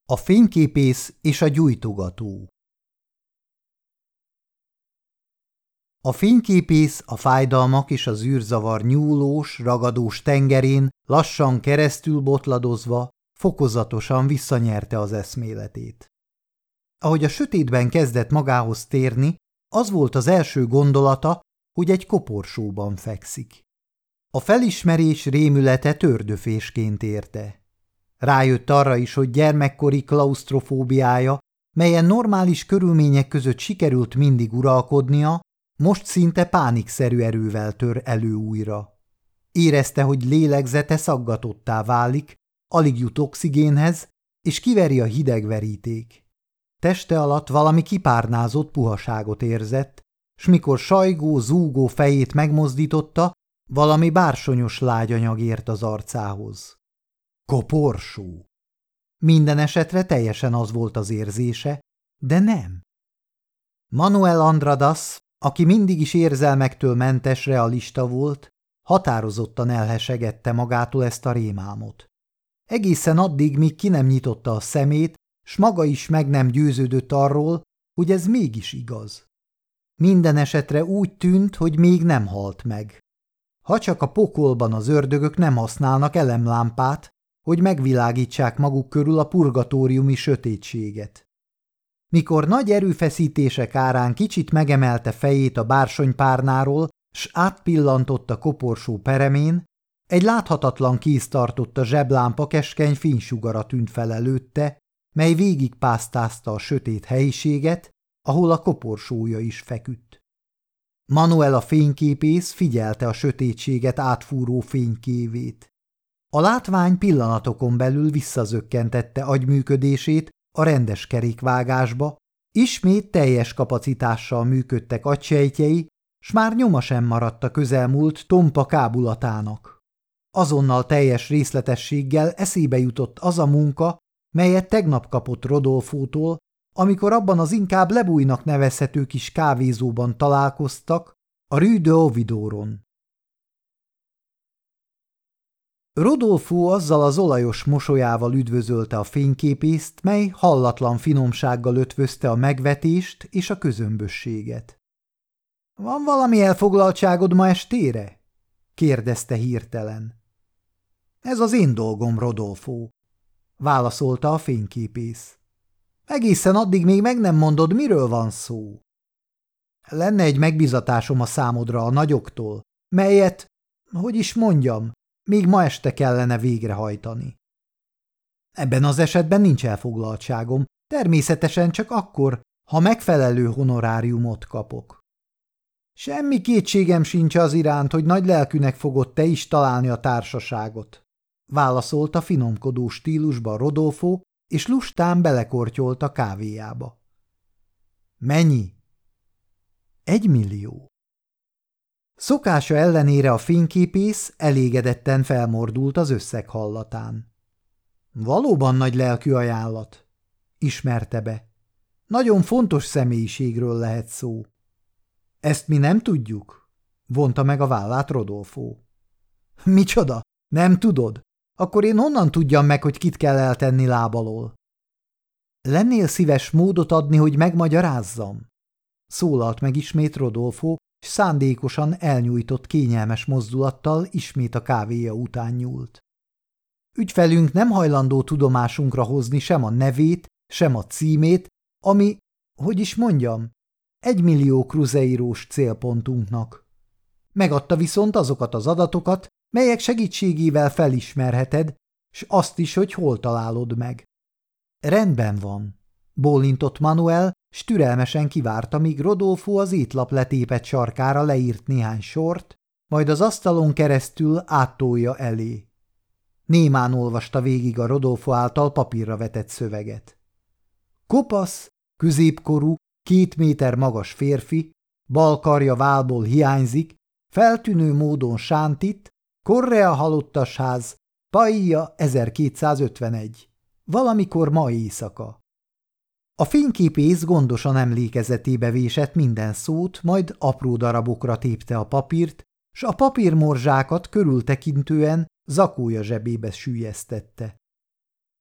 A fényképész és a gyújtogató. A fényképész a fájdalmak és az űrzavar nyúlós, ragadós tengerén lassan keresztül botladozva, fokozatosan visszanyerte az eszméletét. Ahogy a sötétben kezdett magához térni, az volt az első gondolata, hogy egy koporsóban fekszik. A felismerés rémülete tőrdöfésként érte. Rájött arra is, hogy gyermekkori klausztrofóbiája, melyen normális körülmények között sikerült mindig uralkodnia, most szinte pánikszerű erővel tör elő újra. Érezte, hogy lélegzete szaggatottá válik, alig jut oxigénhez, és kiveri a hideg veríték. Teste alatt valami kipárnázott puhaságot érzett, s mikor sajgó, zúgó fejét megmozdította, valami bársonyos lágyanyag ért az arcához. Koporsó. Minden esetre teljesen az volt az érzése, de nem. Manuel Andradas, aki mindig is érzelmektől mentes realista volt, határozottan elhesegette magától ezt a rémálmot. Egészen addig, míg ki nem nyitotta a szemét, s maga is meg nem győződött arról, hogy ez mégis igaz. Minden esetre úgy tűnt, hogy még nem halt meg. Ha csak a pokolban az ördögök nem használnak elemlámpát, hogy megvilágítsák maguk körül a purgatóriumi sötétséget. Mikor nagy erőfeszítések árán kicsit megemelte fejét a bársonypárnáról, s átpillantott a koporsó peremén, egy láthatatlan kéz tartott a zseblámpa keskeny fénysugara tűnt fel előtte, mely végigpásztázta a sötét helyiséget, ahol a koporsója is feküdt. Manuel a fényképész figyelte a sötétséget átfúró fénykévét. A látvány pillanatokon belül visszazökkentette agyműködését a rendes kerékvágásba, ismét teljes kapacitással működtek agysejtjei, s már nyoma sem maradt a közelmúlt tompa kábulatának. Azonnal teljes részletességgel eszébe jutott az a munka, melyet tegnap kapott Rodolfótól, amikor abban az inkább lebújnak nevezhető kis kávézóban találkoztak a Rue de Ovidoron. Rodolfo azzal az olajos mosolyával üdvözölte a fényképészt, mely hallatlan finomsággal ötvözte a megvetést és a közömbösséget. – Van valami elfoglaltságod ma estére? – kérdezte hirtelen. – Ez az én dolgom, Rodolfo – válaszolta a fényképész. – Egészen addig még meg nem mondod, miről van szó. – Lenne egy megbízatásom a számodra a nagyoktól, melyet, hogy is mondjam, még ma este kellene végrehajtani. Ebben az esetben nincs elfoglaltságom, természetesen csak akkor, ha megfelelő honoráriumot kapok. Semmi kétségem sincs az iránt, hogy nagy lelkűnek fogod te is találni a társaságot, válaszolta finomkodó stílusban Rodolfo, és lustán belekortyolt a kávéjába. Mennyi? 1 millió. Szokása ellenére a fényképész elégedetten felmordult az összeg hallatán. Valóban nagy lelkű ajánlat, ismerte be. Nagyon fontos személyiségről lehet szó. Ezt mi nem tudjuk, vonta meg a vállát Rodolfo. Micsoda? Nem tudod? Akkor én honnan tudjam meg, hogy kit kell eltenni lábalól? Lennél szíves módot adni, hogy megmagyarázzam? Szólalt meg ismét Rodolfo, s szándékosan elnyújtott kényelmes mozdulattal ismét a kávéja után nyúlt. Ügyfelünk nem hajlandó tudomásunkra hozni sem a nevét, sem a címét, ami, hogy is mondjam, 1 millió kruzeirós célpontunknak. Megadta viszont azokat az adatokat, melyek segítségével felismerheted, s azt is, hogy hol találod meg. Rendben van, bólintott Manuel, s türelmesen kivárta, míg Rodolfo az étlap letépett sarkára leírt néhány sort, majd az asztalon keresztül áttolja elé. Némán olvasta végig a Rodolfo által papírra vetett szöveget. Kopasz, középkorú, 2 méter magas férfi, bal karja vállból hiányzik, feltűnő módon sántít, Correa halottasház, Paia 1251. Valamikor ma éjszaka. A fényképész gondosan emlékezetébe vésett minden szót, majd apró darabokra tépte a papírt, s a papírmorzsákat körültekintően zakója zsebébe süllyesztette.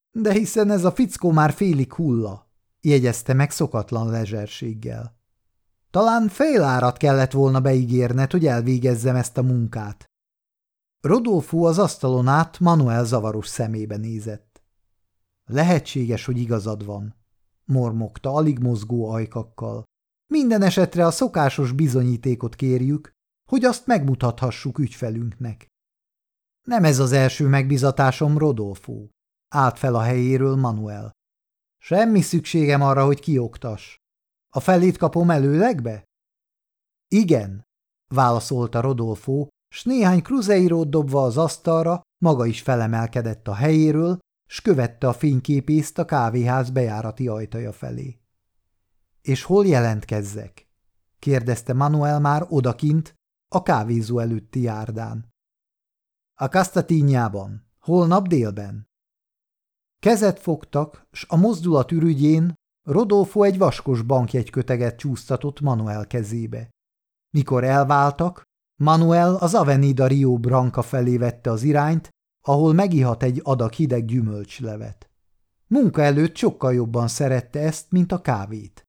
De hiszen ez a fickó már félig hulla, jegyezte meg szokatlan lezserséggel. Talán fél árat kellett volna beígérned, hogy elvégezzem ezt a munkát. Rodolfo az asztalon át Manuel zavaros szemébe nézett. Lehetséges, hogy igazad van, mormogta alig mozgó ajkakkal. Minden esetre a szokásos bizonyítékot kérjük, hogy azt megmutathassuk ügyfelünknek. Nem ez az első megbizatásom, Rodolfo. Állt fel a helyéről Manuel. Semmi szükségem arra, hogy kioktass. A felét kapom előlegbe? Igen, válaszolta Rodolfo, s néhány kruzeirót dobva az asztalra, maga is felemelkedett a helyéről, s követte a fényképészt a kávéház bejárati ajtaja felé. És hol jelentkezzek? kérdezte Manuel már odakint, a kávézó előtti járdán. A Castatinyában, holnap délben. Kezet fogtak, s a mozdulat ürügyén Rodolfo egy vaskos bankjegyköteget csúsztatott Manuel kezébe. Mikor elváltak, Manuel az Avenida Rio Branca felé vette az irányt, ahol megihat egy adag hideg gyümölcslevet. Munka előtt sokkal jobban szerette ezt, mint a kávét.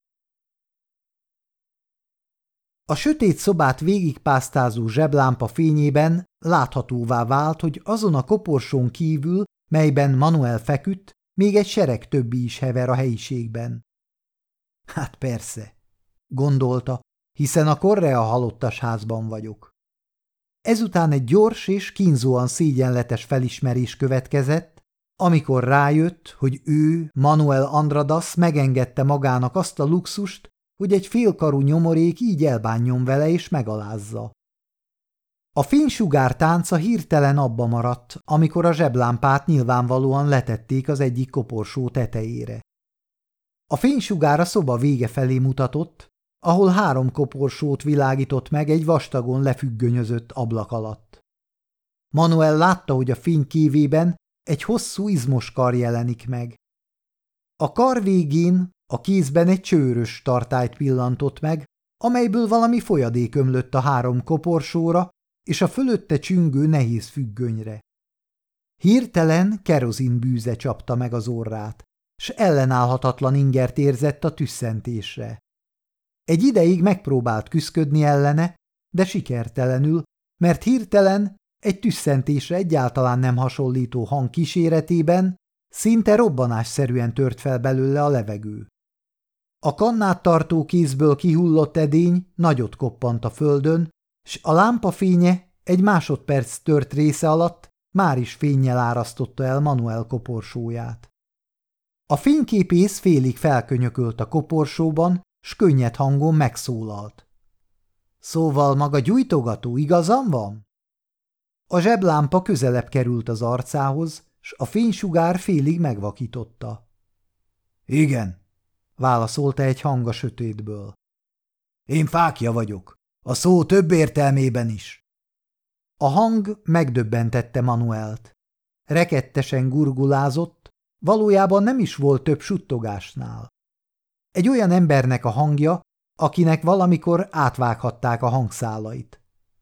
A sötét szobát végigpásztázó zseblámpa fényében láthatóvá vált, hogy azon a koporsón kívül, melyben Manuel feküdt, még egy sereg többi is hever a helyiségben. Hát persze, gondolta, hiszen a Correa halottas házban vagyok. Ezután egy gyors és kínzóan szégyenletes felismerés következett, amikor rájött, hogy ő, Manuel Andradas megengedte magának azt a luxust, hogy egy félkarú nyomorék így elbánjon vele és megalázza. A fénysugár tánca hirtelen abba maradt, amikor a zseblámpát nyilvánvalóan letették az egyik koporsó tetejére. A fénysugár a szoba vége felé mutatott, ahol 3 koporsót világított meg egy vastagon lefüggönyözött ablak alatt. Manuel látta, hogy a fény kívében egy hosszú izmos kar jelenik meg. A kar végén a kézben egy csőrös tartályt pillantott meg, amelyből valami folyadék ömlött a 3 koporsóra és a fölötte csüngő nehéz függönyre. Hirtelen kerozinbűze csapta meg az orrát, s ellenállhatatlan ingert érzett a tüsszentésre. Egy ideig megpróbált küszködni ellene, de sikertelenül, mert hirtelen egy tüsszentésre egyáltalán nem hasonlító hang kíséretében szinte robbanásszerűen tört fel belőle a levegő. A kannát tartó kézből kihullott edény nagyot koppant a földön, s a lámpa fénye egy másodperc tört része alatt már is fénnyel árasztotta el Manuel koporsóját. A fényképész félig felkönyökölt a koporsóban, s könnyed hangon megszólalt. Szóval maga gyújtogató, igazam van? A zseblámpa közelebb került az arcához, s a fénysugár félig megvakította. Igen, válaszolta egy hang a sötétből. Én Fákja vagyok, a szó több értelmében is. A hang megdöbbentette Manuelt. Rekettesen gurgulázott, valójában nem is volt több suttogásnál. Egy olyan embernek a hangja, akinek valamikor átvághatták a hangszálait.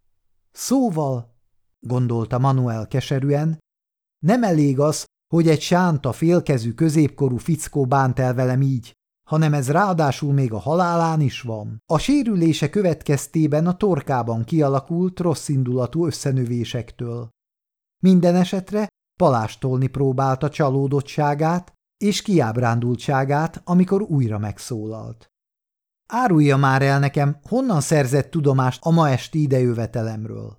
Szóval, gondolta Manuel keserűen, nem elég az, hogy egy sánta félkezű középkorú fickó bánt el velem így, hanem ez ráadásul még a halálán is van. A sérülése következtében a torkában kialakult rosszindulatú összenövésektől. Minden esetre palástolni próbálta csalódottságát és kiábrándultságát, amikor újra megszólalt. Árulja már el nekem, honnan szerzett tudomást a ma esti idejövetelemről.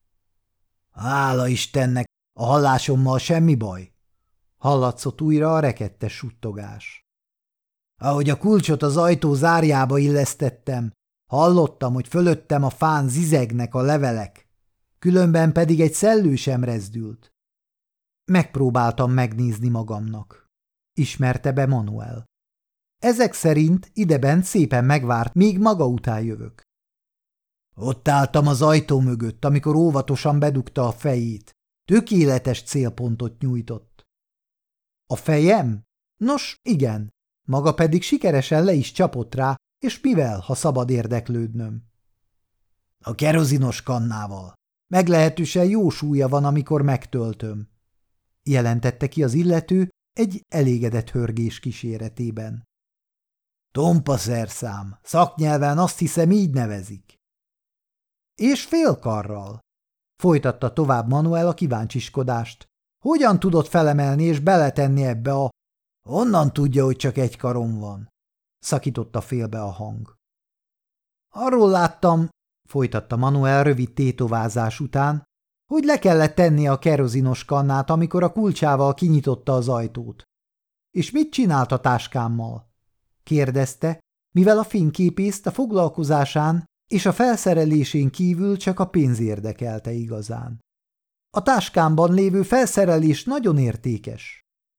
Hála Istennek, a hallásommal semmi baj, hallatszott újra a rekettes suttogás. Ahogy a kulcsot az ajtó zárjába illesztettem, hallottam, hogy fölöttem a fán zizegnek a levelek, különben pedig egy szellő sem rezdült. Megpróbáltam megnézni magamnak, ismerte be Manuel. Ezek szerint idebent szépen megvárt, míg maga után jövök. Ott álltam az ajtó mögött, amikor óvatosan bedugta a fejét. Tökéletes célpontot nyújtott. A fejem? Nos, igen. Maga pedig sikeresen le is csapott rá, és mivel, ha szabad érdeklődnöm? A kerozinos kannával. Meglehetősen jó súlya van, amikor megtöltöm, jelentette ki az illető, egy elégedett hörgés kíséretében. Tompa szerszám, szaknyelven azt hiszem így nevezik. És félkarral, folytatta tovább Manuel a kíváncsiskodást. Hogyan tudod felemelni és beletenni ebbe a... Honnan tudja, hogy csak egy karom van? Szakította félbe a hang. Arról láttam, folytatta Manuel rövid tétovázás után, hogy le kellett tennie a kerozinos kannát, amikor a kulcsával kinyitotta az ajtót. És mit csinált a táskámmal? Kérdezte, mivel a fényképészt a foglalkozásán és a felszerelésén kívül csak a pénz érdekelte igazán. A táskámban lévő felszerelés nagyon értékes.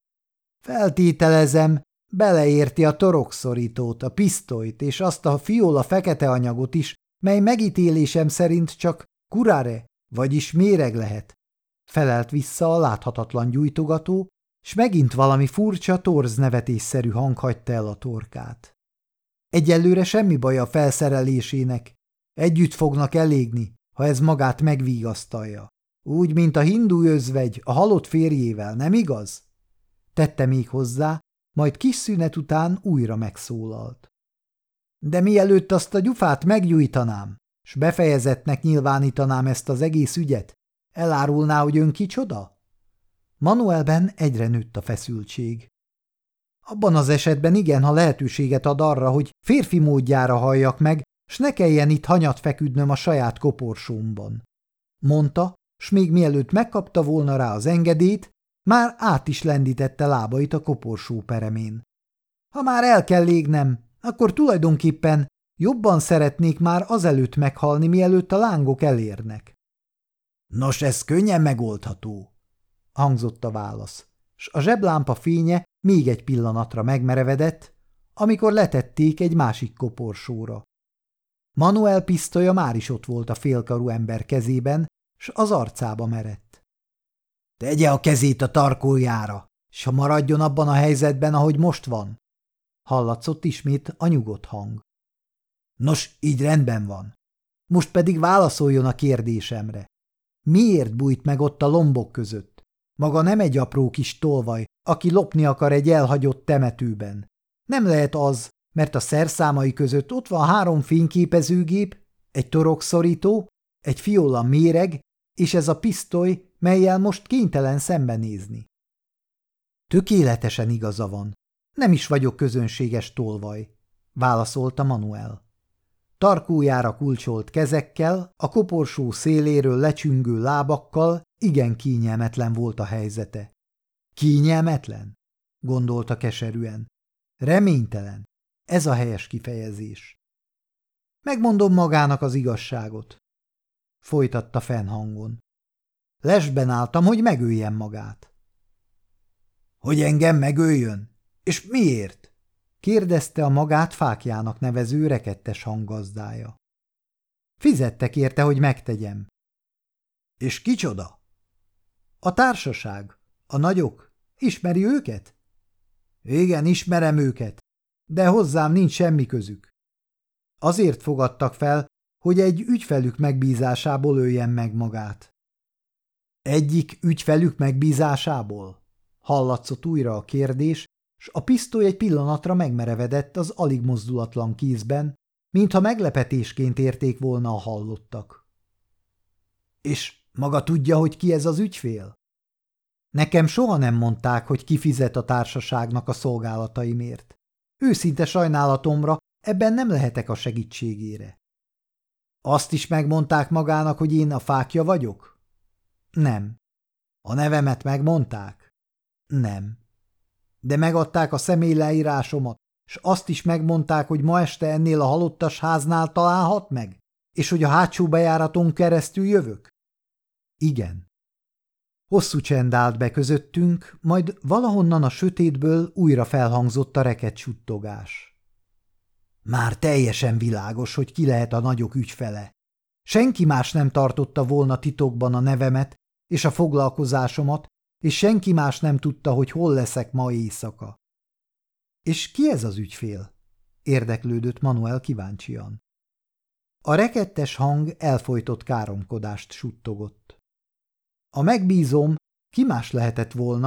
Feltételezem, beleérti a torokszorítót, a pisztolyt és azt a fiola fekete anyagot is, mely megítélésem szerint csak curare, vagyis méreg lehet. Felelt vissza a láthatatlan gyújtogató, s megint valami furcsa, torz nevetésszerű hang hagyta el a torkát. Egyelőre semmi baj a felszerelésének. Együtt fognak elégni, ha ez magát megvigasztalja. Úgy, mint a hindu özvegy a halott férjével, nem igaz? Tette még hozzá, majd kis szünet után újra megszólalt. De mielőtt azt a gyufát meggyújtanám, s befejezettnek nyilvánítanám ezt az egész ügyet, elárulná, hogy ön kicsoda? Manuelben egyre nőtt a feszültség. Abban az esetben igen, ha lehetőséget ad arra, hogy férfi módjára halljak meg, s ne kelljen itt hanyat feküdnöm a saját koporsómban. Mondta, s még mielőtt megkapta volna rá az engedélyt, már át is lendítette lábait a koporsó peremén. Ha már el kell légnem, akkor tulajdonképpen jobban szeretnék már azelőtt meghalni, mielőtt a lángok elérnek. Nos, ez könnyen megoldható, hangzott a válasz, s a zseblámpa fénye még egy pillanatra megmerevedett, amikor letették egy másik koporsóra. Manuel pisztolya már is ott volt a félkarú ember kezében, s az arcába merett. Tegye a kezét a tarkójára, s ha maradjon abban a helyzetben, ahogy most van. Hallatszott ismét a nyugodt hang. Nos, így rendben van. Most pedig válaszoljon a kérdésemre. Miért bújt meg ott a lombok között? Maga nem egy apró kis tolvaj, aki lopni akar egy elhagyott temetőben. Nem lehet az, mert a szerszámai között ott van 3 fényképezőgép, egy torokszorító, egy fiola méreg, és ez a pisztoly, mellyel most kénytelen szembenézni. Tökéletesen igaza van. Nem is vagyok közönséges tolvaj, válaszolta Manuel. Tarkójára kulcsolt kezekkel, a koporsó széléről lecsüngő lábakkal igen kényelmetlen volt a helyzete. Kényelmetlen? Gondolta keserűen. Reménytelen. Ez a helyes kifejezés. Megmondom magának az igazságot, folytatta fennhangon. Lesben álltam, hogy megöljem magát. Hogy engem megöljön? És miért? Kérdezte a magát Fákjának nevező rekettes hanggazdája. Fizettek érte, hogy megtegyem. És kicsoda? A társaság. A nagyok. Ismeri őket? Igen, ismerem őket, de hozzám nincs semmi közük. Azért fogadtak fel, hogy egy ügyfelük megbízásából öljem meg magát. Egyik ügyfelük megbízásából? Hallatszott újra a kérdés, s a pisztoly egy pillanatra megmerevedett az alig mozdulatlan kézben, mintha meglepetésként érték volna a hallottak. És maga tudja, hogy ki ez az ügyfél? Nekem soha nem mondták, hogy ki fizet a társaságnak a szolgálataimért. Őszinte sajnálatomra ebben nem lehetek a segítségére. Azt is megmondták magának, hogy én a Fákja vagyok? Nem. A nevemet megmondták? Nem. De megadták a személyleírásomat, s azt is megmondták, hogy ma este ennél a halottas háznál találhat meg, és hogy a hátsó bejáraton keresztül jövök? Igen. Hosszú csend állt be közöttünk, majd valahonnan a sötétből újra felhangzott a reket suttogás. Már teljesen világos, hogy ki lehet a nagyok ügyfele. Senki más nem tartotta volna titokban a nevemet és a foglalkozásomat, és senki más nem tudta, hogy hol leszek ma éjszaka. És ki ez az ügyfél? Érdeklődött Manuel kíváncsian. A rekettes hang elfojtott káromkodást suttogott. A megbízóm ki más lehetett volna,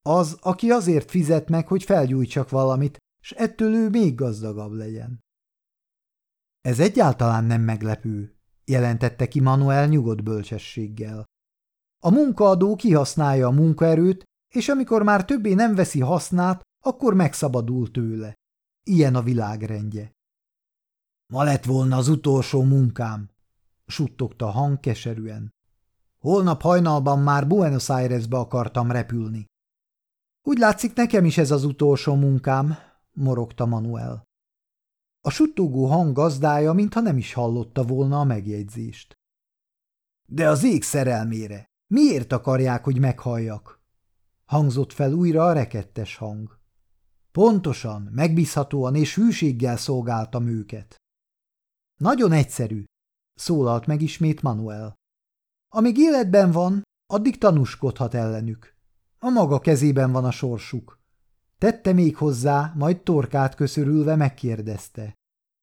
Az, aki azért fizet meg, hogy felgyújtsak valamit, s ettől ő még gazdagabb legyen. Ez egyáltalán nem meglepő, jelentette ki Manuel nyugodt bölcsességgel. A munkaadó kihasználja a munkaerőt, és amikor már többé nem veszi hasznát, akkor megszabadul tőle. Ilyen a világrendje. Ma lett volna az utolsó munkám, suttogta a hang keserűen. Holnap hajnalban már Buenos Airesbe akartam repülni. Úgy látszik, nekem is ez az utolsó munkám, morogta Manuel. A suttogó hang gazdája, mintha nem is hallotta volna a megjegyzést. De az ég szerelmére, miért akarják, hogy meghalljak? Hangzott fel újra a rekettes hang. Pontosan, megbízhatóan és hűséggel szolgáltam őket. Nagyon egyszerű, szólalt meg ismét Manuel. Amíg életben van, addig tanúskodhat ellenük. A maga kezében van a sorsuk. Tette még hozzá, majd torkát köszörülve megkérdezte.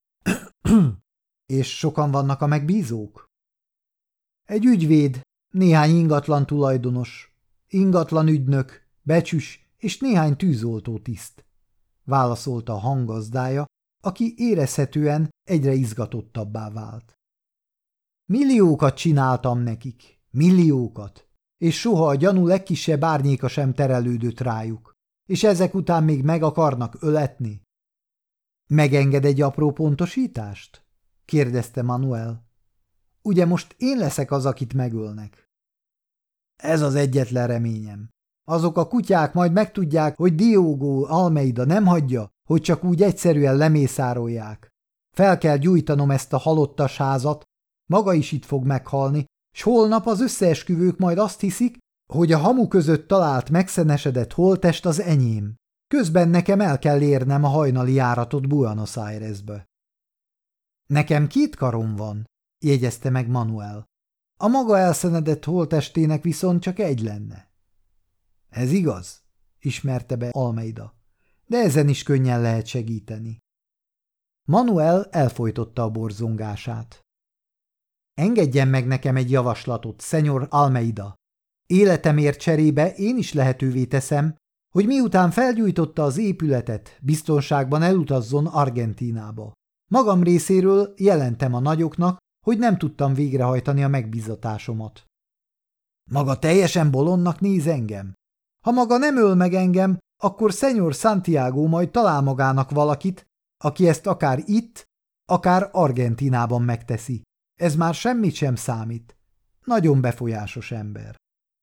És sokan vannak a megbízók? Egy ügyvéd, néhány ingatlan tulajdonos, ingatlan ügynök, becsüs és néhány tűzoltó tiszt, válaszolta a hanggazdája, aki érezhetően egyre izgatottabbá vált. Milliókat csináltam nekik, milliókat, és soha a gyanú legkisebb árnyéka sem terelődött rájuk, és ezek után még meg akarnak öletni. Megenged egy apró pontosítást? Kérdezte Manuel. Ugye most én leszek az, akit megölnek? Ez az egyetlen reményem. Azok a kutyák majd megtudják, hogy Diogo Almeida nem hagyja, hogy csak úgy egyszerűen lemészárolják. Fel kell gyújtanom ezt a halottas házat, maga is itt fog meghalni, s holnap az összeesküvők majd azt hiszik, hogy a hamu között talált megszenesedett holttest az enyém. Közben nekem el kell érnem a hajnali járatot Buenos Airesbe. Nekem 2 karom van, jegyezte meg Manuel. A maga elszenedett holttestének viszont csak 1 lenne. Ez igaz, ismerte be Almeida, de ezen is könnyen lehet segíteni. Manuel elfojtotta a borzongását. Engedjen meg nekem egy javaslatot, Szenyor Almeida. Életemért cserébe én is lehetővé teszem, hogy miután felgyújtotta az épületet, biztonságban elutazzon Argentínába. Magam részéről jelentem a nagyoknak, hogy nem tudtam végrehajtani a megbízatásomat. Maga teljesen bolondnak néz engem? Ha maga nem öl meg engem, akkor Szenyor Santiago majd talál magának valakit, aki ezt akár itt, akár Argentínában megteszi. Ez már semmit sem számít. Nagyon befolyásos ember.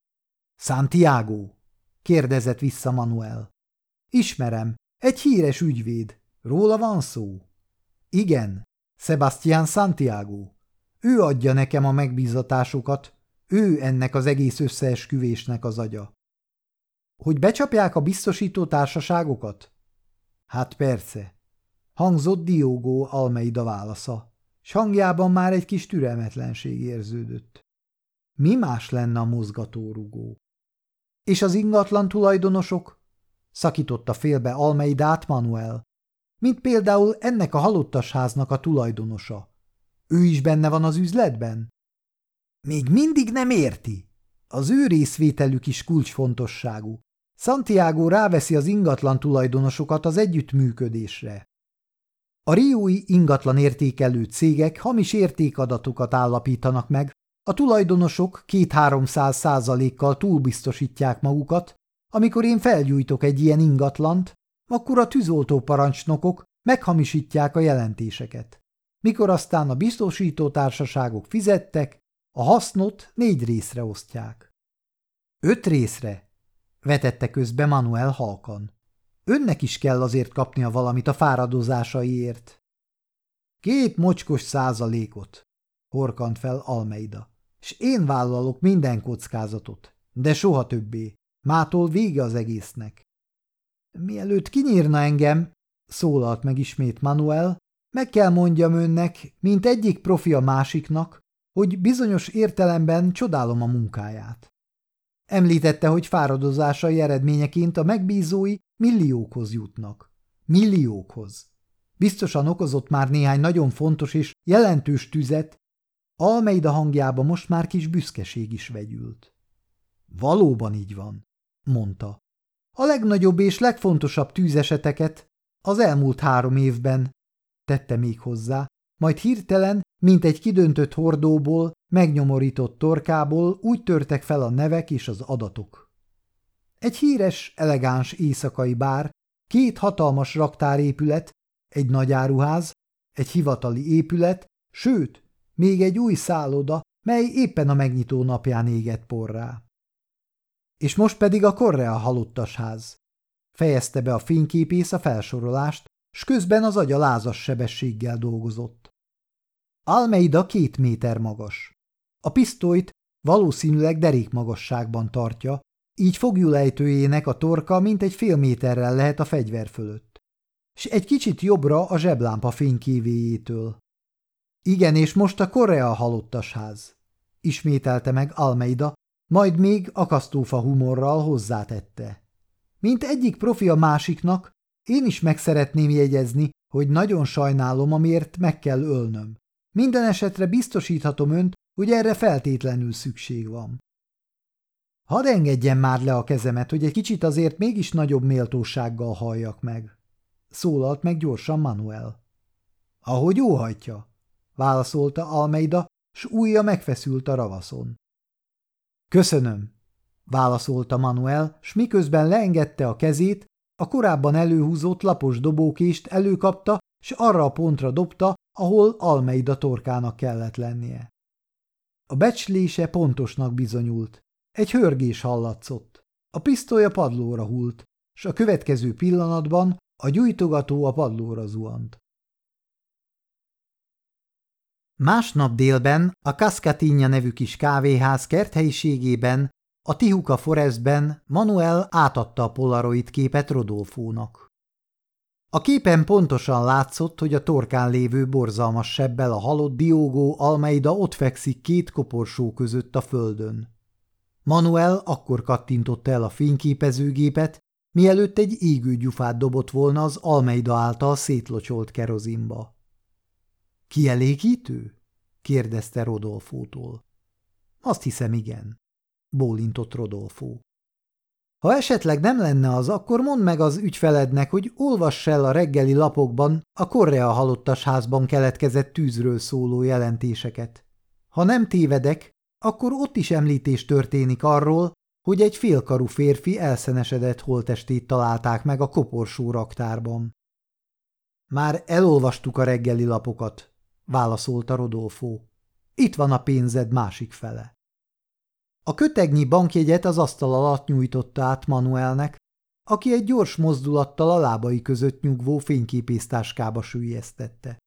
Santiago? Kérdezett vissza Manuel. Ismerem, egy híres ügyvéd. Róla van szó? Igen, Sebastián Santiago. Ő adja nekem a megbízatásokat, ő ennek az egész összeesküvésnek az agya. Hogy becsapják a biztosító társaságokat? Hát persze, hangzott Diogo Almeida válasza, s hangjában már egy kis türelmetlenség érződött. Mi más lenne a mozgatórugó? És az ingatlan tulajdonosok? Szakította félbe Almeidát Manuel. Mint például ennek a halottas háznak a tulajdonosa. Ő is benne van az üzletben? Még mindig nem érti. Az ő részvételük is kulcsfontosságú. Santiago ráveszi az ingatlan tulajdonosokat az együttműködésre. A riói ingatlan értékelő cégek hamis értékadatokat állapítanak meg, a tulajdonosok 200-300%-kal túlbiztosítják magukat, amikor én felgyújtok egy ilyen ingatlant, akkor a tűzoltó parancsnokok meghamisítják a jelentéseket. Mikor aztán a biztosítótársaságok fizettek, a hasznot 4 részre osztják. 5 részre? Vetette közbe Manuel halkan. Önnek is kell azért kapnia valamit a fáradozásaiért. 2 mocskos százalékot, horkant fel Almeida, s én vállalok minden kockázatot, de soha többé. Mától vége az egésznek. Mielőtt kinyírna engem, szólalt meg ismét Manuel, meg kell mondjam önnek, mint egyik profi a másiknak, hogy bizonyos értelemben csodálom a munkáját. Említette, hogy fáradozásai eredményeként a megbízói milliókhoz jutnak. Milliókhoz. Biztosan okozott már néhány nagyon fontos és jelentős tüzet, Almeida hangjába most már kis büszkeség is vegyült. Valóban így van, mondta. A legnagyobb és legfontosabb tűzeseteket az elmúlt 3 évben, tette még hozzá, majd hirtelen, mint egy kidöntött hordóból, megnyomorított torkából úgy törtek fel a nevek és az adatok. Egy híres, elegáns éjszakai bár, 2 hatalmas raktárépület, egy nagyáruház, egy hivatali épület, sőt, még egy új szálloda, mely éppen a megnyitó napján égett porrá. És most pedig a Correa halottasház. Fejezte be a fényképész a felsorolást, s közben az agya lázas sebességgel dolgozott. Almeida 2 méter magas. A pisztolyt valószínűleg derékmagasságban tartja, így foglyulejtőjének a torka mintegy fél méterrel lehet a fegyver fölött. S egy kicsit jobbra a zseblámpa fénykévéjétől. Igen, és most a Correa halottasház, ismételte meg Almeida, majd még akasztófa humorral hozzátette. Mint egyik profi a másiknak, én is meg szeretném jegyezni, hogy nagyon sajnálom, amiért meg kell ölnöm. Minden esetre biztosíthatom önt, hogy erre feltétlenül szükség van. Hadd engedjen már le a kezemet, hogy egy kicsit azért mégis nagyobb méltósággal halljak meg, szólalt meg gyorsan Manuel. Ahogy óhajtja, válaszolta Almeida, s ujja megfeszült a ravaszon. Köszönöm, válaszolta Manuel, s miközben leengedte a kezét, a korábban előhúzott lapos dobókést előkapta, s arra a pontra dobta, ahol Almeida torkának kellett lennie. A becslése pontosnak bizonyult. Egy hörgés hallatszott. A pisztoly a padlóra hult, s a következő pillanatban a gyújtogató a padlóra zuhant. Másnap délben a Cascatinha nevű kis kávéház kerthelyiségében, a Tijuca Forestben Manuel átadta a polaroid képet Rodolfónak. A képen pontosan látszott, hogy a torkán lévő borzalmas sebbel a halott Diogo Almeida ott fekszik 2 koporsó között a földön. Manuel akkor kattintotta el a fényképezőgépet, mielőtt egy égő gyufát dobott volna az Almeida által szétlocsolt kerozinba. – Kielégítő? – kérdezte Rodolfótól. – Azt hiszem, igen – bólintott Rodolfó. – Ha esetleg nem lenne az, akkor mondd meg az ügyfelednek, hogy olvass el a reggeli lapokban a Correa halottasházban keletkezett tűzről szóló jelentéseket. Ha nem tévedek, akkor ott is említés történik arról, hogy egy félkarú férfi elszenesedett holttestét találták meg a koporsó raktárban. Már elolvastuk a reggeli lapokat, válaszolta Rodolfo. Itt van a pénzed másik fele. A kötegnyi bankjegyet az asztal alatt nyújtotta át Manuelnek, aki egy gyors mozdulattal a lábai között nyugvó fényképésztáskába süllyesztette.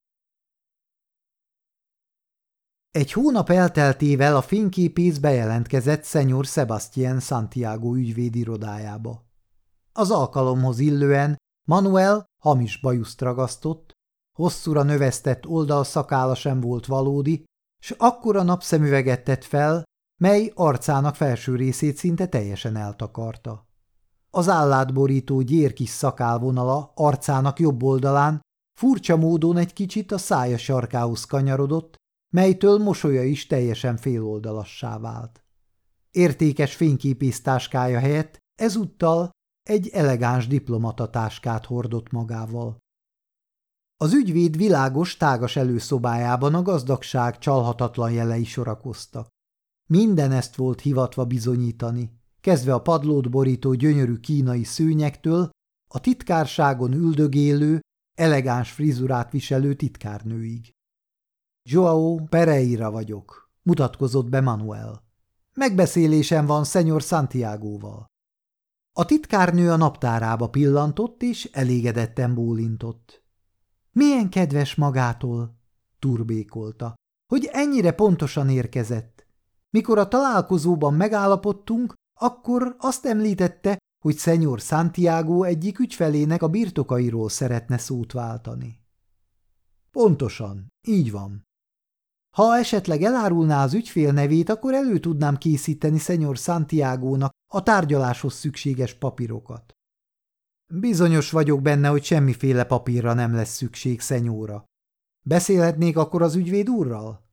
Egy hónap elteltével a fényképész bejelentkezett Szenyor Sebastián Santiago ügyvéd irodájába. Az alkalomhoz illően Manuel hamis bajuszt ragasztott, hosszúra növesztett oldalszakála sem volt valódi, s akkora napszemüveget tett fel, mely arcának felső részét szinte teljesen eltakarta. Az állát borító gyérkis szakálvonala arcának jobb oldalán furcsa módon egy kicsit a szája sarkához kanyarodott, melytől mosolya is teljesen féloldalassá vált. Értékes fényképésztáskája helyett ezúttal egy elegáns diplomatatáskát hordott magával. Az ügyvéd világos, tágas előszobájában a gazdagság csalhatatlan jelei sorakoztak. Minden ezt volt hivatva bizonyítani, kezdve a padlót borító gyönyörű kínai szőnyektől, a titkárságon üldögélő, elegáns frizurát viselő titkárnőig. João Pereira vagyok, mutatkozott be Manuel. Megbeszélésem van Szenyor Santiagoval. A titkárnő a naptárába pillantott, és elégedetten bólintott. Milyen kedves magától, turbékolta, hogy ennyire pontosan érkezett. Mikor a találkozóban megállapodtunk, akkor azt említette, hogy Szenyor Santiago egyik ügyfelének a birtokairól szeretne szót váltani. Pontosan, így van. Ha esetleg elárulná az ügyfél nevét, akkor elő tudnám készíteni Szenyor Santiagónak a tárgyaláshoz szükséges papírokat. Bizonyos vagyok benne, hogy semmiféle papírra nem lesz szükség, szenyóra. Beszélhetnék akkor az ügyvéd úrral?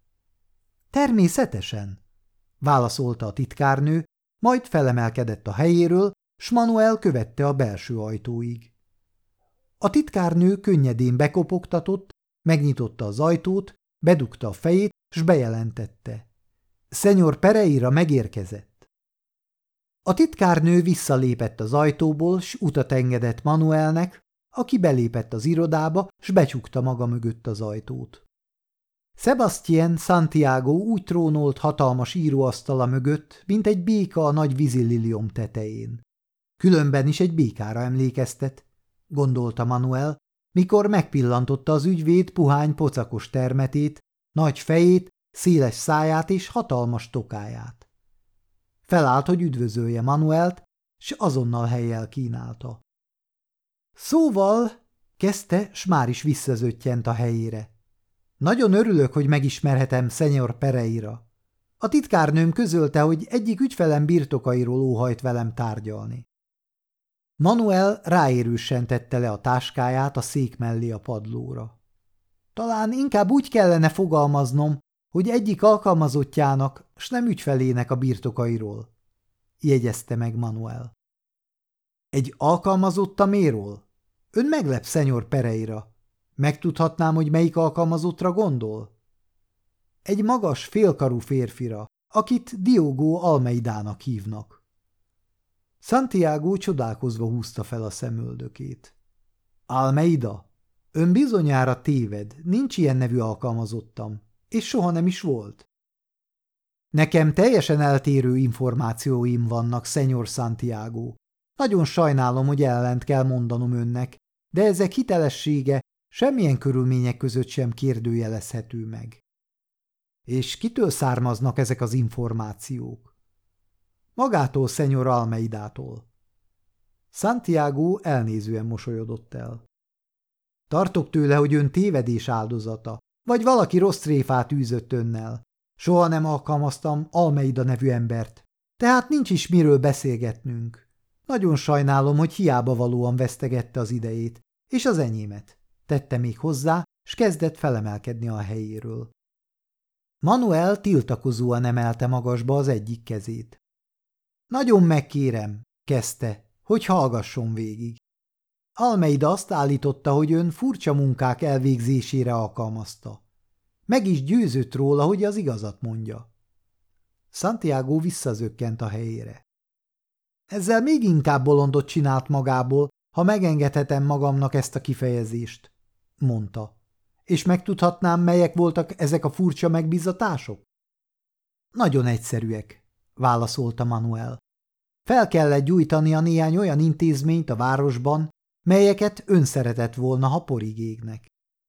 Természetesen, válaszolta a titkárnő, majd felemelkedett a helyéről, s Manuel követte a belső ajtóig. A titkárnő könnyedén bekopogtatott, megnyitotta az ajtót, bedugta a fejét, s bejelentette. Szenyor Pereira megérkezett. A titkárnő visszalépett az ajtóból, s utat engedett Manuelnek, aki belépett az irodába, s becsukta maga mögött az ajtót. Sebastián Santiago úgy trónolt hatalmas íróasztala mögött, mint egy béka a nagy vízililiom tetején. Különben is egy békára emlékeztet, gondolta Manuel, mikor megpillantotta az ügyvéd puhány pocakos termetét, nagy fejét, széles száját és hatalmas tokáját. Felállt, hogy üdvözölje Manuelt, s azonnal hellyel kínálta. Szóval, kezdte, s már is visszazöttyent a helyére. Nagyon örülök, hogy megismerhetem Szenyor Pereira. A titkárnőm közölte, hogy egyik ügyfelem birtokairól óhajt velem tárgyalni. Manuel ráérősen tette le a táskáját a szék mellé a padlóra. Talán inkább úgy kellene fogalmaznom, hogy egyik alkalmazottjának, s nem ügyfelének a birtokairól, jegyezte meg Manuel. Egy alkalmazottaméről? Ön meglep, Szenyor Pereira. Megtudhatnám, hogy melyik alkalmazottra gondol? Egy magas, félkarú férfira, akit Diogo Almeidának hívnak. Santiago csodálkozva húzta fel a szemöldökét. Almeida? Ön bizonyára téved, nincs ilyen nevű alkalmazottam, és soha nem is volt. Nekem teljesen eltérő információim vannak, Szenyor Santiago. Nagyon sajnálom, hogy ellent kell mondanom önnek, de ezek hitelessége semmilyen körülmények között sem kérdőjelezhető meg. És kitől származnak ezek az információk? Magától, Szenyor Almeidától. Santiago elnézően mosolyodott el. Tartok tőle, hogy ön tévedés áldozata, vagy valaki rossz tréfát űzött önnel. Soha nem alkalmaztam Almeida nevű embert, tehát nincs is miről beszélgetnünk. Nagyon sajnálom, hogy hiába valóan vesztegette az idejét, és az enyémet, tette még hozzá, s kezdett felemelkedni a helyéről. Manuel tiltakozóan emelte magasba az egyik kezét. Nagyon megkérem, kezdte, hogy hallgasson végig. Almeida azt állította, hogy ön furcsa munkák elvégzésére alkalmazta. Meg is győzött róla, hogy az igazat mondja. Santiago visszazökkent a helyére. Ezzel még inkább bolondot csinált magából, ha megengedhetem magamnak ezt a kifejezést, mondta. És megtudhatnám, melyek voltak ezek a furcsa megbízatások? Nagyon egyszerűek, válaszolta Manuel. Fel kellett gyújtania néhány olyan intézményt a városban, melyeket ön szeretett volna, ha porig égnek.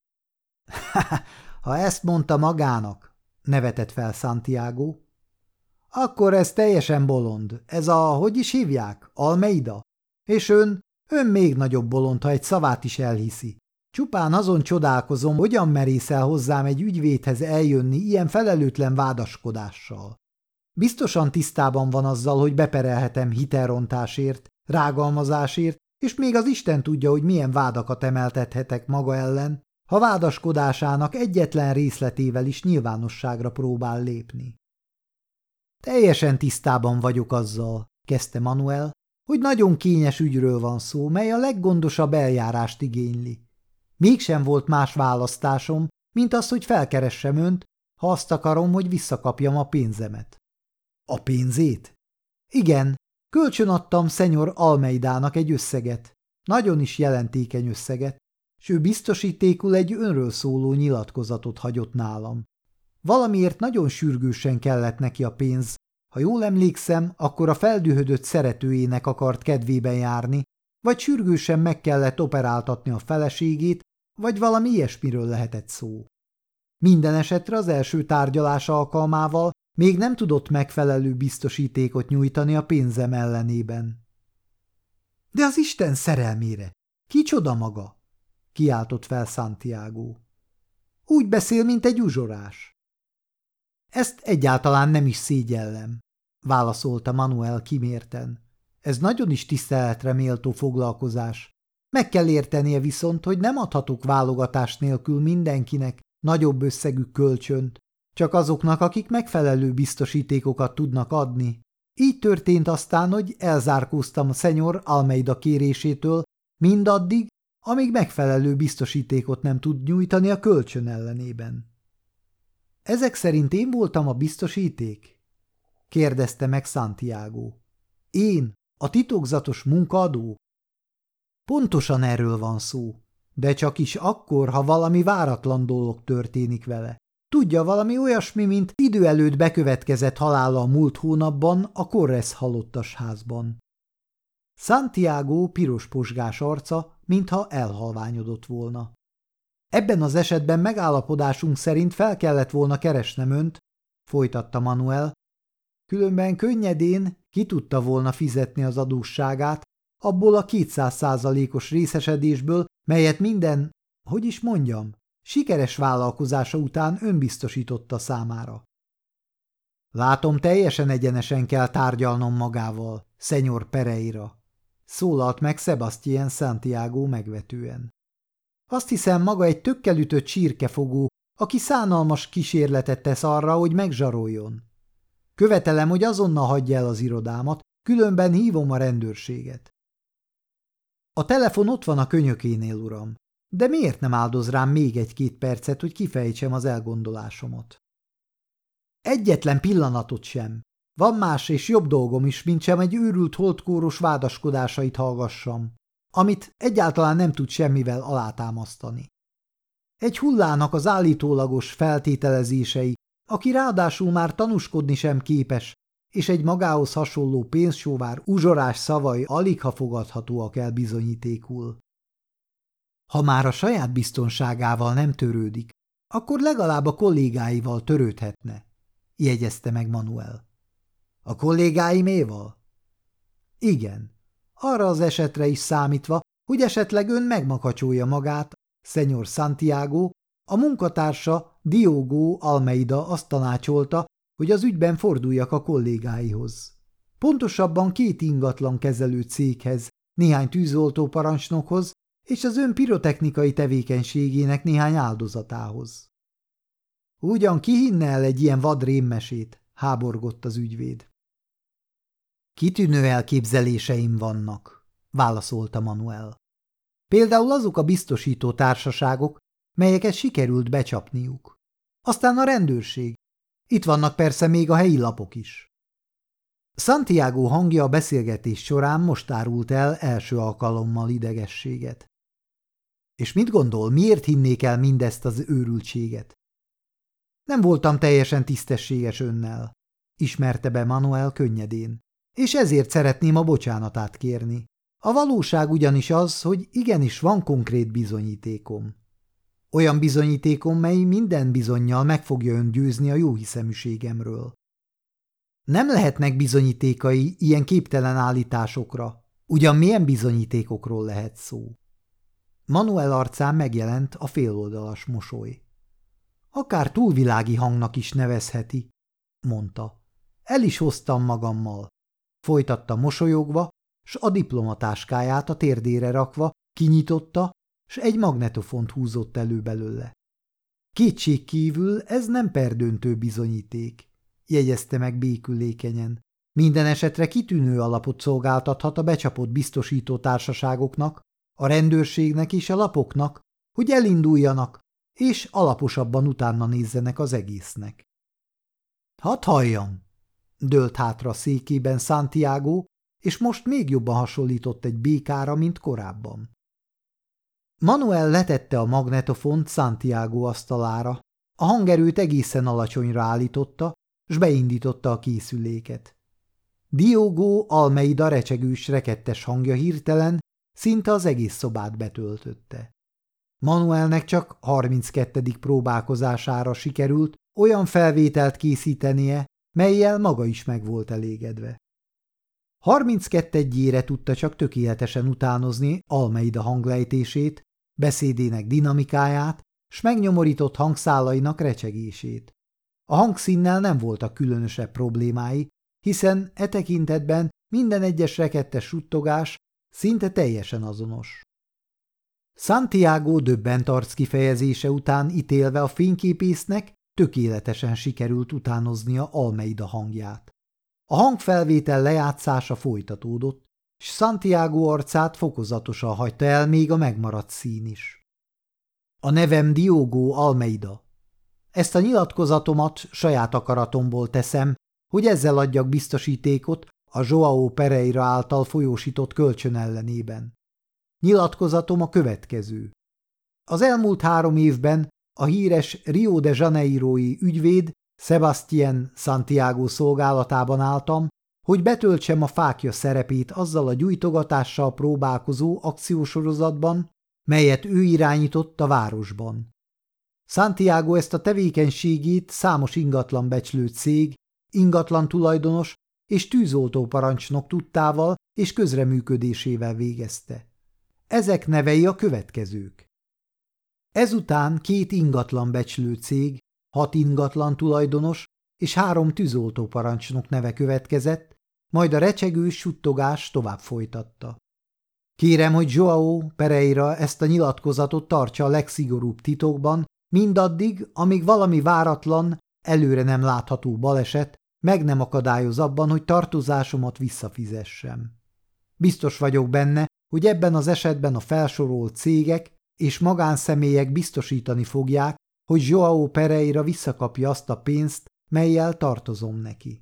Ha ezt mondta magának, nevetett fel Santiago, akkor ez teljesen bolond. Ez hogy is hívják? Almeida? És ön még nagyobb bolond, ha egy szavát is elhiszi. Csupán azon csodálkozom, hogyan merészel hozzám egy ügyvédhez eljönni ilyen felelőtlen vádaskodással. Biztosan tisztában van azzal, hogy beperelhetem hitelrontásért, rágalmazásért, és még az Isten tudja, hogy milyen vádakat emeltethetek maga ellen, ha vádaskodásának egyetlen részletével is nyilvánosságra próbál lépni. Teljesen tisztában vagyok azzal, kezdte Manuel, hogy nagyon kényes ügyről van szó, mely a leggondosabb eljárást igényli. Mégsem volt más választásom, mint az, hogy felkeressem önt, ha azt akarom, hogy visszakapjam a pénzemet. A pénzét? Igen, kölcsönadtam Szenyor Almeidának egy összeget, nagyon is jelentékeny összeget, s ő biztosítékul egy önről szóló nyilatkozatot hagyott nálam. Valamiért nagyon sürgősen kellett neki a pénz. Ha jól emlékszem, akkor a feldühödött szeretőjének akart kedvében járni, vagy sürgősen meg kellett operáltatni a feleségét, vagy valami ilyesmiről lehetett szó. Minden esetre az első tárgyalás alkalmával még nem tudott megfelelő biztosítékot nyújtani a pénzem ellenében. De az Isten szerelmére! Kicsoda maga? Kiáltott fel Santiago. Úgy beszél, mint egy uzsorás. Ezt egyáltalán nem is szégyellem, válaszolta Manuel kimérten. Ez nagyon is tiszteletre méltó foglalkozás. Meg kell értenie viszont, hogy nem adhatok válogatás nélkül mindenkinek nagyobb összegű kölcsönt, csak azoknak, akik megfelelő biztosítékokat tudnak adni. Így történt aztán, hogy elzárkóztam a szenyor Almeida kérésétől mindaddig, amíg megfelelő biztosítékot nem tud nyújtani a kölcsön ellenében. Ezek szerint én voltam a biztosíték? Kérdezte meg Santiago. Én, a titokzatos munkaadó? Pontosan erről van szó, de csak is akkor, ha valami váratlan dolog történik vele. Tudja, valami olyasmi, mint idő előtt bekövetkezett halála a múlt hónapban a Corres halottas házban. Santiago piros posgás arca, mintha elhalványodott volna. Ebben az esetben megállapodásunk szerint fel kellett volna keresnem önt, folytatta Manuel, különben könnyedén ki tudta volna fizetni az adósságát abból a 200%-os részesedésből, melyet minden, hogy is mondjam, sikeres vállalkozása után önbiztosította számára. Látom, teljesen egyenesen kell tárgyalnom magával, Szenyor Pereira, szólalt meg Sebastián Santiago megvetően. Azt hiszem, maga egy tökkel ütött csirkefogó, aki szánalmas kísérletet tesz arra, hogy megzsaroljon. Követelem, hogy azonnal hagyja el az irodámat, különben hívom a rendőrséget. A telefon ott van a könyökénél, uram, de miért nem áldoz rám még 1-2 percet, hogy kifejtsem az elgondolásomat? Egyetlen pillanatot sem. Van más és jobb dolgom is, mint sem egy őrült holdkóros vádaskodásait hallgassam, amit egyáltalán nem tud semmivel alátámasztani. Egy hullának az állítólagos feltételezései, aki ráadásul már tanúskodni sem képes, és egy magához hasonló pénzsóvár uzsorás szavai aligha fogadhatóak el bizonyítékul. Ha már a saját biztonságával nem törődik, akkor legalább a kollégáival törődhetne, jegyezte meg Manuel. A kollégáiméval? Igen, arra az esetre is számítva, hogy esetleg ön megmakacsolja magát, Szenyor Santiago, a munkatársa Diogo Almeida azt tanácsolta, hogy az ügyben forduljak a kollégáihoz. Pontosabban 2 ingatlan kezelő céghez, néhány tűzoltóparancsnokhoz és az ön pirotechnikai tevékenységének néhány áldozatához. Ugyan ki hinne el egy ilyen vad rémmesét, háborgott az ügyvéd. Kitűnő elképzeléseim vannak, válaszolta Manuel. Például azok a biztosító társaságok, melyeket sikerült becsapniuk. Aztán a rendőrség. Itt vannak persze még a helyi lapok is. Santiago hangja a beszélgetés során most árult el első alkalommal idegességet. És mit gondol, miért hinnék el mindezt az őrültséget? Nem voltam teljesen tisztességes önnel, ismerte be Manuel könnyedén, és ezért szeretném a bocsánatát kérni. A valóság ugyanis az, hogy igenis van konkrét bizonyítékom. Olyan bizonyítékom, mely minden bizonnyal meg fogja ön győzni a jóhiszeműségemről. Nem lehetnek bizonyítékai ilyen képtelen állításokra. Ugyan milyen bizonyítékokról lehet szó? Manuel arcán megjelent a féloldalas mosoly. Akár túlvilági hangnak is nevezheti, mondta. El is hoztam magammal. Folytatta mosolyogva, s a diplomatáskáját a térdére rakva kinyitotta, s egy magnetofont húzott elő belőle. Kétségkívül ez nem perdöntő bizonyíték, jegyezte meg békülékenyen. Minden esetre kitűnő alapot szolgáltathat a becsapott biztosító társaságoknak, a rendőrségnek és a lapoknak, hogy elinduljanak, és alaposabban utána nézzenek az egésznek. Hadd halljam! Dőlt hátra a székében Santiago, és most még jobban hasonlított egy békára, mint korábban. Manuel letette a magnetofont Santiago asztalára, a hangerőt egészen alacsonyra állította, s beindította a készüléket. Diogo Almeida recsegős, rekettes hangja hirtelen szinte az egész szobát betöltötte. Manuelnek csak 32. próbálkozására sikerült olyan felvételt készítenie, mellyel maga is meg volt elégedve. 32-ére tudta csak tökéletesen utánozni Almeida hanglejtését, beszédének dinamikáját, s megnyomorított hangszálainak recsegését. A hangszínnel nem voltak különösebb problémái, hiszen e tekintetben minden egyes rekettes suttogás szinte teljesen azonos. Santiago döbbent arckifejezése után ítélve a fényképésznek tökéletesen sikerült utánoznia Almeida hangját. A hangfelvétel lejátszása folytatódott, és Santiago arcát fokozatosan hagyta el még a megmaradt szín is. A nevem Diogo Almeida. Ezt a nyilatkozatomat saját akaratomból teszem, hogy ezzel adjak biztosítékot a João Pereira által folyósított kölcsön ellenében. Nyilatkozatom a következő. Az elmúlt 3 évben a híres Rio de Janeirói ügyvéd Sebastián Santiago szolgálatában álltam, hogy betöltsem a fákja szerepét azzal a gyújtogatással próbálkozó akciósorozatban, melyet ő irányított a városban. Santiago ezt a tevékenységét számos ingatlanbecslő cég, ingatlan tulajdonos és tűzoltóparancsnok tudtával és közreműködésével végezte. Ezek nevei a következők. Ezután 2 ingatlanbecslő cég, 6 ingatlan tulajdonos és 3 tűzoltóparancsnok neve következett, majd a recsegős suttogás tovább folytatta. Kérem, hogy João Pereira ezt a nyilatkozatot tartsa a legszigorúbb titokban, mindaddig, amíg valami váratlan, előre nem látható baleset meg nem akadályoz abban, hogy tartozásomat visszafizessem. Biztos vagyok benne, hogy ebben az esetben a felsorolt cégek és magánszemélyek biztosítani fogják, hogy João Pereira visszakapja azt a pénzt, mellyel tartozom neki.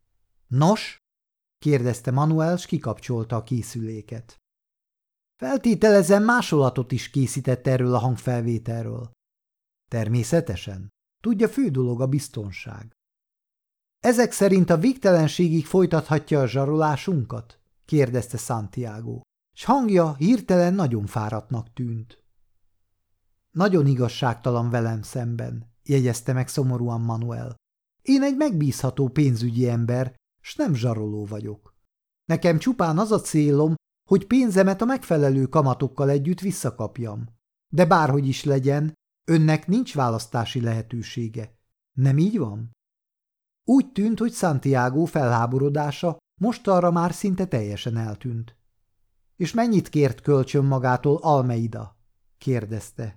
Nos? kérdezte Manuel, s kikapcsolta a készüléket. Feltételezem, másolatot is készített erről a hangfelvételről. Természetesen. Tudja, fő dolog a biztonság. Ezek szerint a végtelenségig folytathatja a zsarolásunkat? kérdezte Santiago, s hangja hirtelen nagyon fáradtnak tűnt. Nagyon igazságtalan velem szemben, jegyezte meg szomorúan Manuel. Én egy megbízható pénzügyi ember, s nem zsaroló vagyok. Nekem csupán az a célom, hogy pénzemet a megfelelő kamatokkal együtt visszakapjam. De bárhogy is legyen, önnek nincs választási lehetősége. Nem így van? Úgy tűnt, hogy Santiago felháborodása mostanra már szinte teljesen eltűnt. És mennyit kért kölcsön magától Almeida? kérdezte.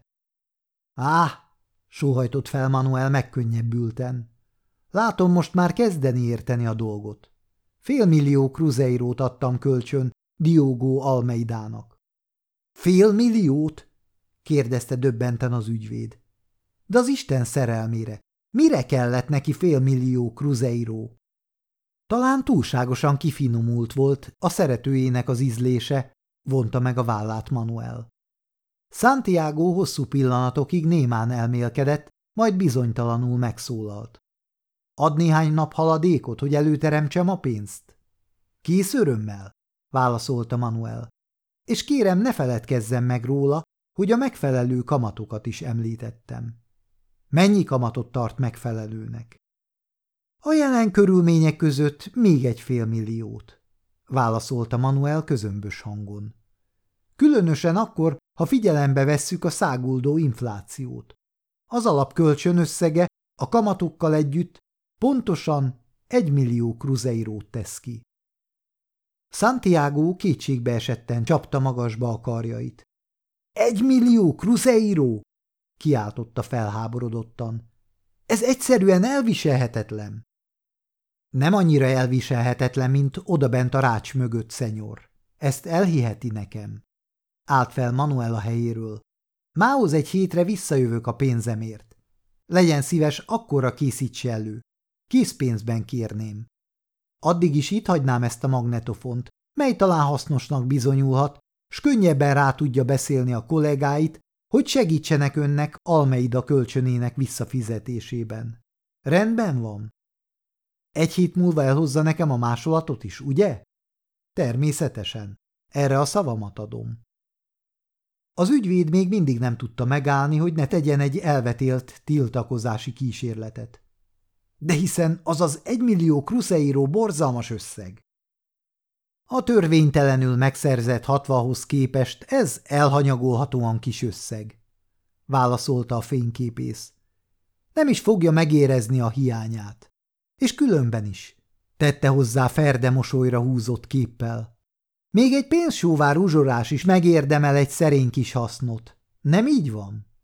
Sóhajtott fel Manuel megkönnyebbülten. Látom, most már kezdeni érteni a dolgot. 500 000 cruzeirót adtam kölcsön Diogo Almeidának. 500 000? kérdezte döbbenten az ügyvéd. De az Isten szerelmére, mire kellett neki 500 000 cruzeiro? Talán túlságosan kifinomult volt a szeretőjének az ízlése, vonta meg a vállát Manuel. Santiago hosszú pillanatokig némán elmélkedett, majd bizonytalanul megszólalt. Ad néhány nap haladékot, hogy előteremtsem a pénzt? Kész örömmel, válaszolta Manuel. És kérem, ne feledkezzen meg róla, hogy a megfelelő kamatokat is említettem. Mennyi kamatot tart megfelelőnek? A jelen körülmények között még egy 500 000, válaszolta Manuel közömbös hangon. Különösen akkor, ha figyelembe vesszük a száguldó inflációt. Az alapkölcsön összege a kamatokkal együtt pontosan 1 millió cruzeirót tesz ki. Santiago kétségbe esetten csapta magasba a karjait. 1 millió cruzeiro! Kiáltotta felháborodottan. Ez egyszerűen elviselhetetlen. Nem annyira elviselhetetlen, mint odabent a rács mögött, szenyor. Ezt elhiheti nekem. Állt fel Manuel a helyéről. Mához egy hétre visszajövök a pénzemért. Legyen szíves, akkorra készítse elő. Készpénzben kérném. Addig is itt hagynám ezt a magnetofont, mely talán hasznosnak bizonyulhat, s könnyebben rá tudja beszélni a kollégáit, hogy segítsenek önnek Almeida kölcsönének visszafizetésében. Rendben van? 1 hét múlva elhozza nekem a másolatot is, ugye? Természetesen. Erre a szavamat adom. Az ügyvéd még mindig nem tudta megállni, hogy ne tegyen egy elvetélt tiltakozási kísérletet. De hiszen az az 1 millió cruzeiro borzalmas összeg. A törvénytelenül megszerzett 60-hoz képest ez elhanyagolhatóan kis összeg, válaszolta a fényképész. Nem is fogja megérezni a hiányát. És különben is, tette hozzá ferde mosolyra húzott képpel. Még egy pénzsóvár uzsorás is megérdemel egy szerény kis hasznot. Nem így van?